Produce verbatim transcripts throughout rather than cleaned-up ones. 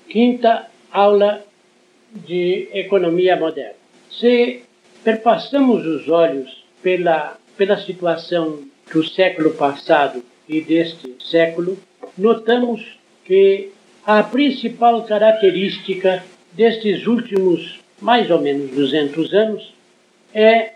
Quinta aula de Economia Moderna. Se perpassamos os olhos pela, pela situação do século passado e deste século, notamos que a principal característica destes últimos mais ou menos duzentos anos é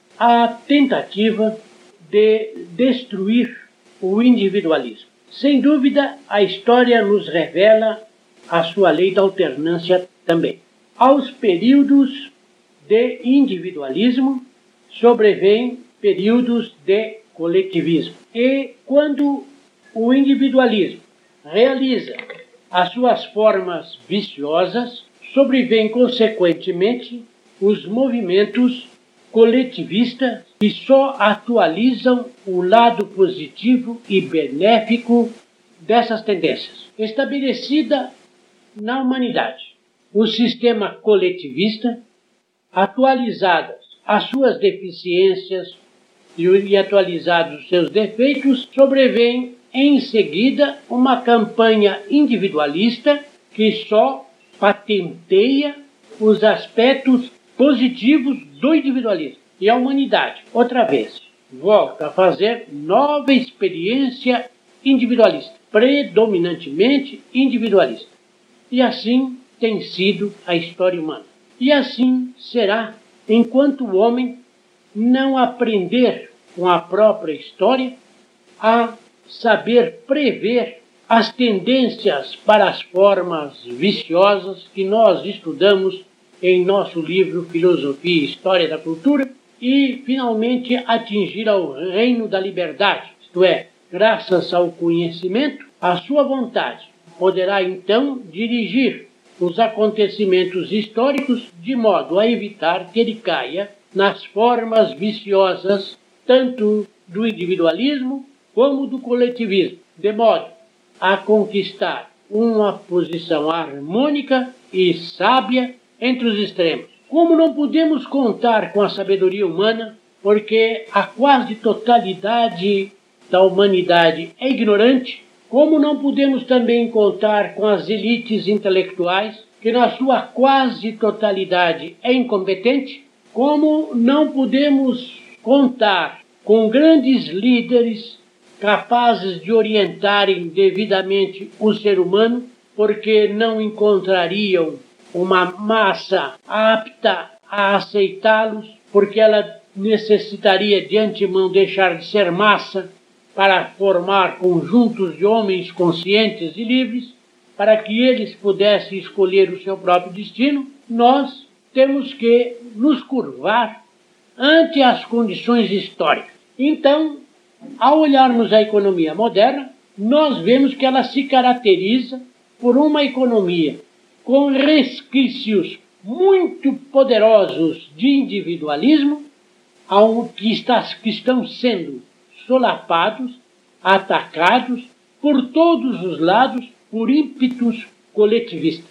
a tentativa de destruir o individualismo. Sem dúvida, a história nos revela a sua lei da alternância também. Aos períodos de individualismo sobrevêm períodos de coletivismo. E quando o individualismo realiza as suas formas viciosas, sobrevêm consequentemente os movimentos coletivistas que só atualizam o lado positivo e benéfico dessas tendências. Estabelecida na humanidade o sistema coletivista, atualizadas as suas deficiências e atualizados os seus defeitos, sobrevém em seguida uma campanha individualista que só patenteia os aspectos positivos do individualismo. E a humanidade, outra vez, volta a fazer nova experiência individualista, predominantemente individualista. E assim tem sido a história humana. E assim será enquanto o homem não aprender com a própria história a saber prever as tendências para as formas viciosas que nós estudamos em nosso livro Filosofia e História da Cultura e, finalmente, atingir ao reino da liberdade, isto é, graças ao conhecimento, a sua vontade poderá, então, dirigir os acontecimentos históricos de modo a evitar que ele caia nas formas viciosas tanto do individualismo como do coletivismo, de modo a conquistar uma posição harmônica e sábia entre os extremos. Como não podemos contar com a sabedoria humana, porque a quase totalidade da humanidade é ignorante, como não podemos também contar com as elites intelectuais, que na sua quase totalidade é incompetente, como não podemos contar com grandes líderes capazes de orientarem devidamente o ser humano, porque não encontrariam uma massa apta a aceitá-los, porque ela necessitaria de antemão deixar de ser massa para formar conjuntos de homens conscientes e livres, para que eles pudessem escolher o seu próprio destino, nós temos que nos curvar ante as condições históricas. Então, ao olharmos a economia moderna, nós vemos que ela se caracteriza por uma economia com resquícios muito poderosos de individualismo, que, está, que estão sendo solapados, atacados por todos os lados por ímpetos coletivistas.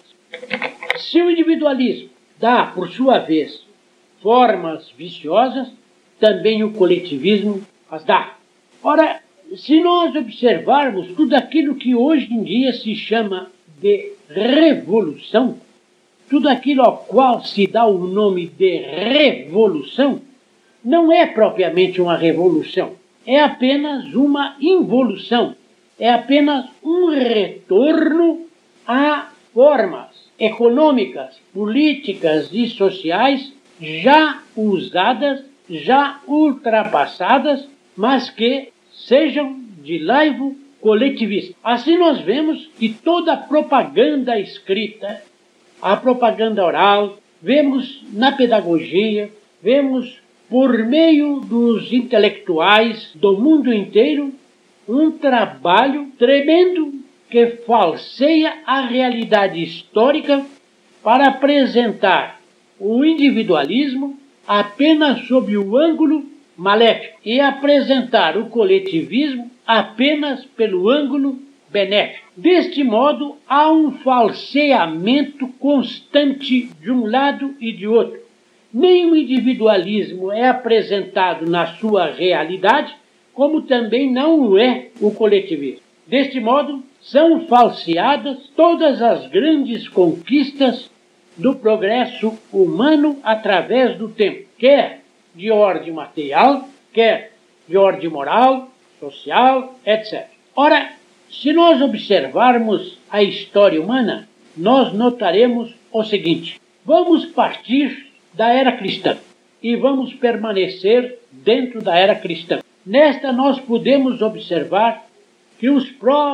Se o individualismo dá, por sua vez, formas viciosas, também o coletivismo as dá. Ora, se nós observarmos tudo aquilo que hoje em dia se chama de revolução, tudo aquilo ao qual se dá o nome de revolução, não é propriamente uma revolução, é apenas uma involução, é apenas um retorno a formas econômicas, políticas e sociais já usadas, já ultrapassadas, mas que sejam de laivo coletivista. Assim nós vemos que toda a propaganda escrita, a propaganda oral, vemos na pedagogia, vemos por meio dos intelectuais do mundo inteiro um trabalho tremendo que falseia a realidade histórica para apresentar o individualismo apenas sob o ângulo maléfico e apresentar o coletivismo apenas pelo ângulo benéfico. Deste modo, há um falseamento constante de um lado e de outro. Nem o individualismo é apresentado na sua realidade, como também não o é o coletivismo. Deste modo, são falseadas todas as grandes conquistas do progresso humano através do tempo, quer de ordem material, quer de ordem moral, social, etcétera. Ora, se nós observarmos a história humana, nós notaremos o seguinte: vamos partir da era cristã e vamos permanecer dentro da era cristã. Nesta nós podemos observar que os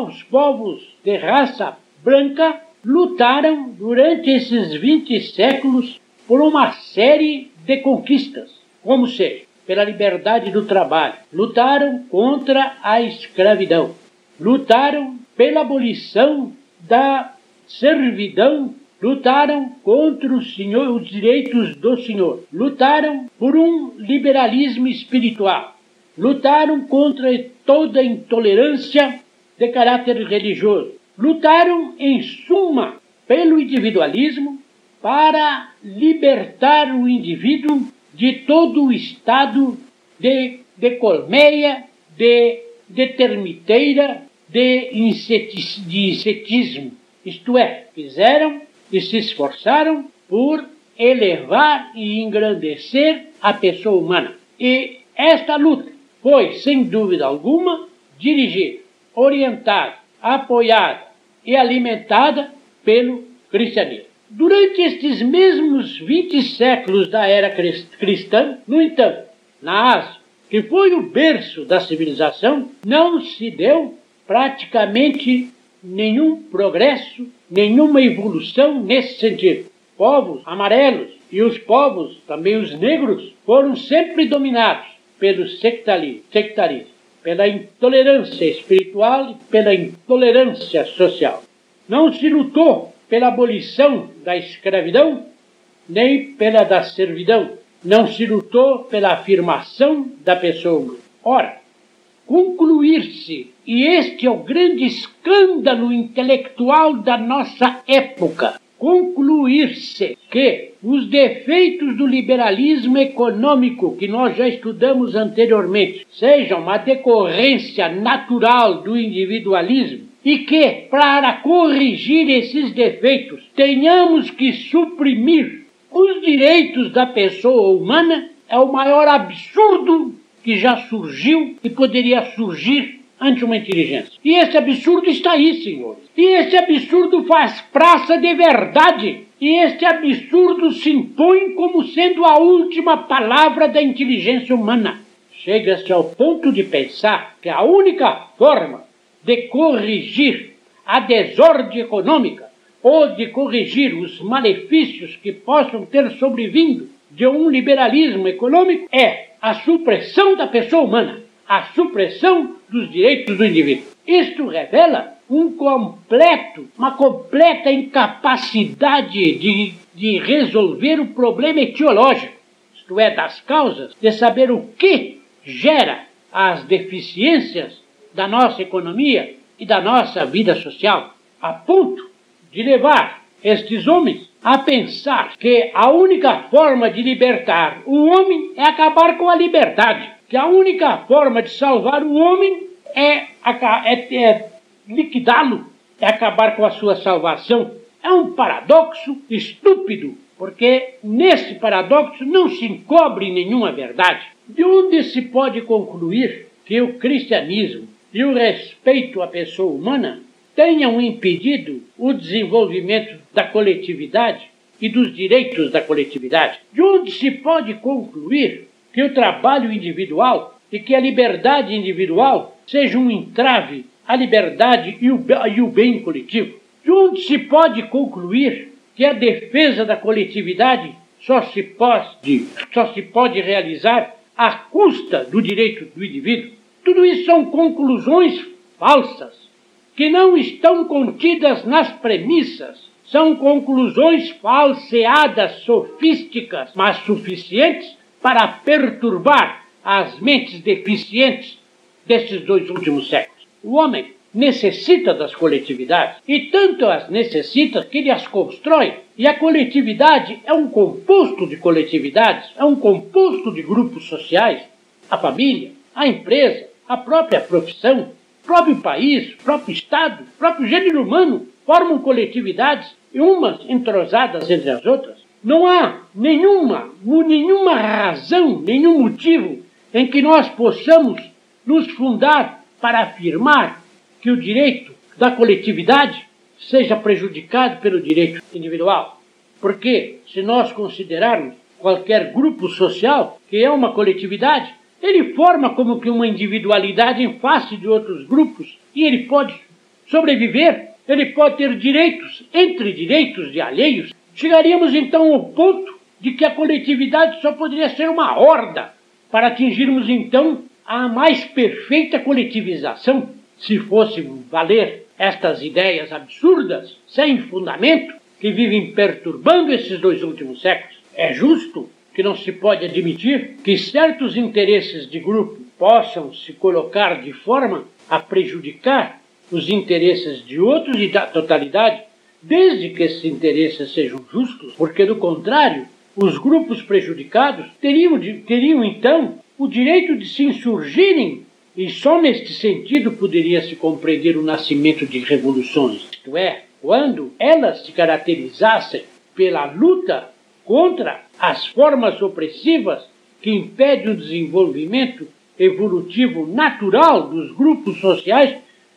povos de raça branca lutaram durante esses vinte séculos por uma série de conquistas, como seja, pela liberdade do trabalho, lutaram contra a escravidão, lutaram pela abolição da servidão, lutaram contra o senhor, os direitos do senhor, lutaram por um liberalismo espiritual, lutaram contra toda intolerância de caráter religioso, lutaram, em suma, pelo individualismo para libertar o indivíduo de todo o estado de, de colmeia, de, de termiteira, de, inseti, de insetismo. Isto é, fizeram e se esforçaram por elevar e engrandecer a pessoa humana. E esta luta foi, sem dúvida alguma, dirigida, orientada, apoiada e alimentada pelo cristianismo. Durante estes mesmos vinte séculos da era cristã, no entanto, na Ásia, que foi o berço da civilização, não se deu praticamente nenhum progresso, nenhuma evolução nesse sentido. Povos amarelos e os povos, também os negros, foram sempre dominados pelo sectarismo, pela intolerância espiritual e pela intolerância social. Não se lutou pela abolição da escravidão, nem pela da servidão. Não se lutou pela afirmação da pessoa humana. Ora, concluir-se, e este é o grande escândalo intelectual da nossa época, concluir-se que os defeitos do liberalismo econômico, que nós já estudamos anteriormente, sejam uma decorrência natural do individualismo, e que, para corrigir esses defeitos, tenhamos que suprimir os direitos da pessoa humana, é o maior absurdo que já surgiu e poderia surgir ante uma inteligência. E esse absurdo está aí, senhores. E esse absurdo faz praça de verdade. E este absurdo se impõe como sendo a última palavra da inteligência humana. Chega-se ao ponto de pensar que a única forma de corrigir a desordem econômica ou de corrigir os malefícios que possam ter sobrevindo de um liberalismo econômico é a supressão da pessoa humana, a supressão dos direitos do indivíduo. Isto revela um completo, uma completa incapacidade de, de resolver o problema etiológico, isto é, das causas, de saber o que gera as deficiências da nossa economia e da nossa vida social, a ponto de levar estes homens a pensar que a única forma de libertar o homem é acabar com a liberdade, que a única forma de salvar o homem é, é, é liquidá-lo, é acabar com a sua salvação. É um paradoxo estúpido, porque nesse paradoxo não se encobre nenhuma verdade. De onde se pode concluir que o cristianismo e o respeito à pessoa humana tenham impedido o desenvolvimento da coletividade e dos direitos da coletividade? De onde se pode concluir que o trabalho individual e que a liberdade individual seja um entrave à liberdade e o, e o bem coletivo? De onde se pode concluir que a defesa da coletividade só se pode, só se pode realizar à custa do direito do indivíduo? Tudo isso são conclusões falsas, que não estão contidas nas premissas. São conclusões falseadas, sofísticas, mas suficientes para perturbar as mentes deficientes desses dois últimos séculos. O homem necessita das coletividades, e tanto as necessita que ele as constrói. E a coletividade é um composto de coletividades, é um composto de grupos sociais, a família, a empresa, a própria profissão, O próprio país, o próprio Estado, o próprio gênero humano formam coletividades, e umas entrosadas entre as outras. Não há nenhuma, nenhuma razão, nenhum motivo em que nós possamos nos fundar para afirmar que o direito da coletividade seja prejudicado pelo direito individual. Porque, se nós considerarmos qualquer grupo social que é uma coletividade, ele forma como que uma individualidade em face de outros grupos e ele pode sobreviver, ele pode ter direitos entre direitos de alheios. Chegaríamos então ao ponto de que a coletividade só poderia ser uma horda para atingirmos então a mais perfeita coletivização, se fosse valer estas ideias absurdas, sem fundamento, que vivem perturbando esses dois últimos séculos. É justo que não se pode admitir que certos interesses de grupo possam se colocar de forma a prejudicar os interesses de outros e da totalidade, desde que esses interesses sejam justos, porque, do contrário, os grupos prejudicados teriam, teriam então o direito de se insurgirem, e só neste sentido poderia se compreender o nascimento de revoluções, isto é, quando elas se caracterizassem pela luta contra as formas opressivas que impedem o desenvolvimento evolutivo natural dos grupos sociais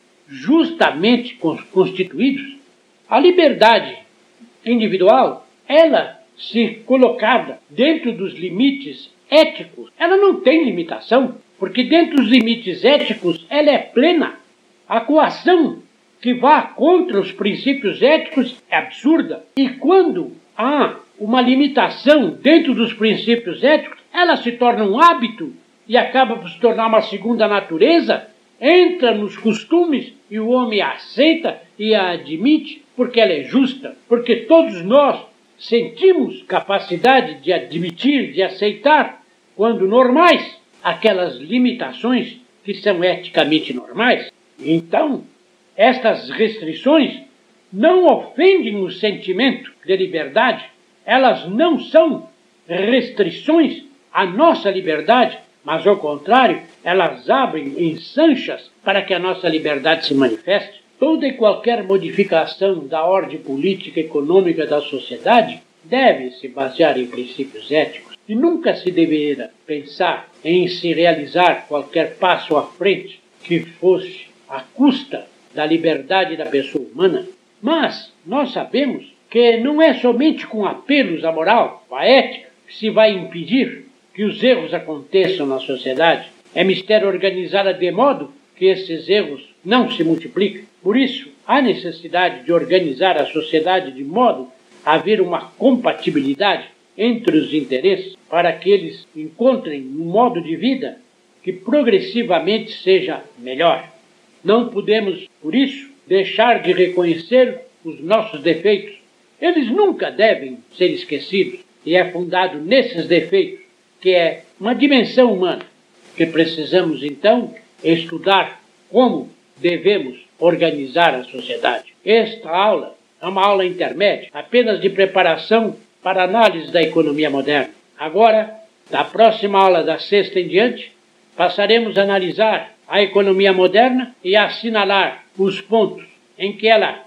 justamente constituídos. A liberdade individual, ela, se colocada dentro dos limites éticos, ela não tem limitação, porque dentro dos limites éticos ela é plena. A coação que vá contra os princípios éticos é absurda. E quando há uma limitação dentro dos princípios éticos, ela se torna um hábito e acaba por se tornar uma segunda natureza, entra nos costumes e o homem a aceita e a admite porque ela é justa, porque todos nós sentimos capacidade de admitir, de aceitar, quando normais, aquelas limitações que são eticamente normais. Então, estas restrições não ofendem o sentimento de liberdade, elas não são restrições à nossa liberdade, mas, ao contrário, elas abrem ensanchas para que a nossa liberdade se manifeste. Toda e qualquer modificação da ordem política e econômica da sociedade deve se basear em princípios éticos e nunca se deverá pensar em se realizar qualquer passo à frente que fosse à custa da liberdade da pessoa humana. Mas nós sabemos que não é somente com apelos à moral, à ética, que se vai impedir que os erros aconteçam na sociedade. É mistério organizá-la de modo que esses erros não se multipliquem. Por isso, há necessidade de organizar a sociedade de modo a haver uma compatibilidade entre os interesses para que eles encontrem um modo de vida que progressivamente seja melhor. Não podemos, por isso, deixar de reconhecer os nossos defeitos. Eles nunca devem ser esquecidos e é fundado nesses defeitos, que é uma dimensão humana, que precisamos, então, estudar como devemos organizar a sociedade. Esta aula é uma aula intermédia, apenas de preparação para análise da economia moderna. Agora, da próxima aula, da sexta em diante, passaremos a analisar a economia moderna e a assinalar os pontos em que ela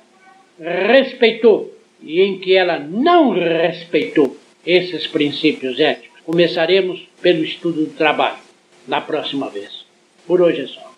respeitou e em que ela não respeitou esses princípios éticos. Começaremos pelo estudo do trabalho, na próxima vez. Por hoje é só.